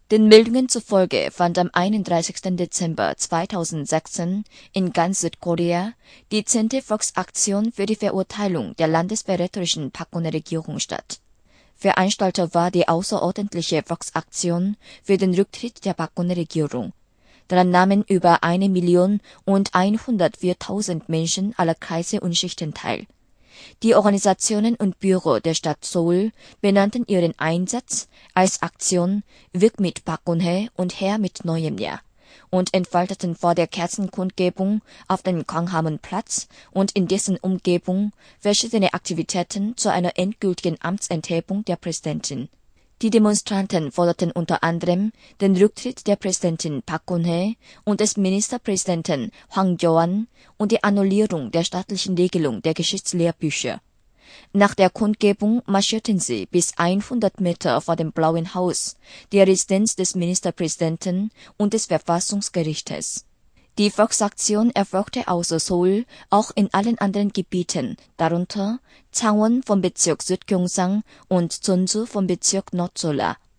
Den Meldungen zufolge fand am 31. Dezember 2016 in ganz Südkorea die 10. Volksaktion für die Verurteilung der landesverräterischen Park Geun-hye-Regierung statt. Veranstalter war die außerordentliche Volksaktion für den Rücktritt der Park Geun-hye-Regierung. Daran nahmen über 1.104.000 Menschen aller Kreise und Schichten teil. Die Organisationen und Büro der Stadt Seoul benannten ihren Einsatz als Aktion Weg mit Park Geun-hye und her mit neuem Jahr und entfalteten vor der Kerzenkundgebung auf dem Gwanghwamun-Platz und in dessen Umgebung verschiedene Aktivitäten zu einer endgültigen Amtsenthebung der Präsidentin. Die Demonstranten forderten unter anderem den Rücktritt der Präsidentin Park Geun-hye und des Ministerpräsidenten Hwang Kyo-ahn und die Annullierung der staatlichen Regelung der Geschichtslehrbücher. Nach der Kundgebung marschierten sie bis 100 Meter vor dem Blauen Haus, der Residenz des Ministerpräsidenten und des Verfassungsgerichtes. Die Volksaktion erfolgte außer Seoul auch in allen anderen Gebieten, darunter Changwon vom Bezirk Südgyeongsang und Jeonju vom Bezirk Nordsola.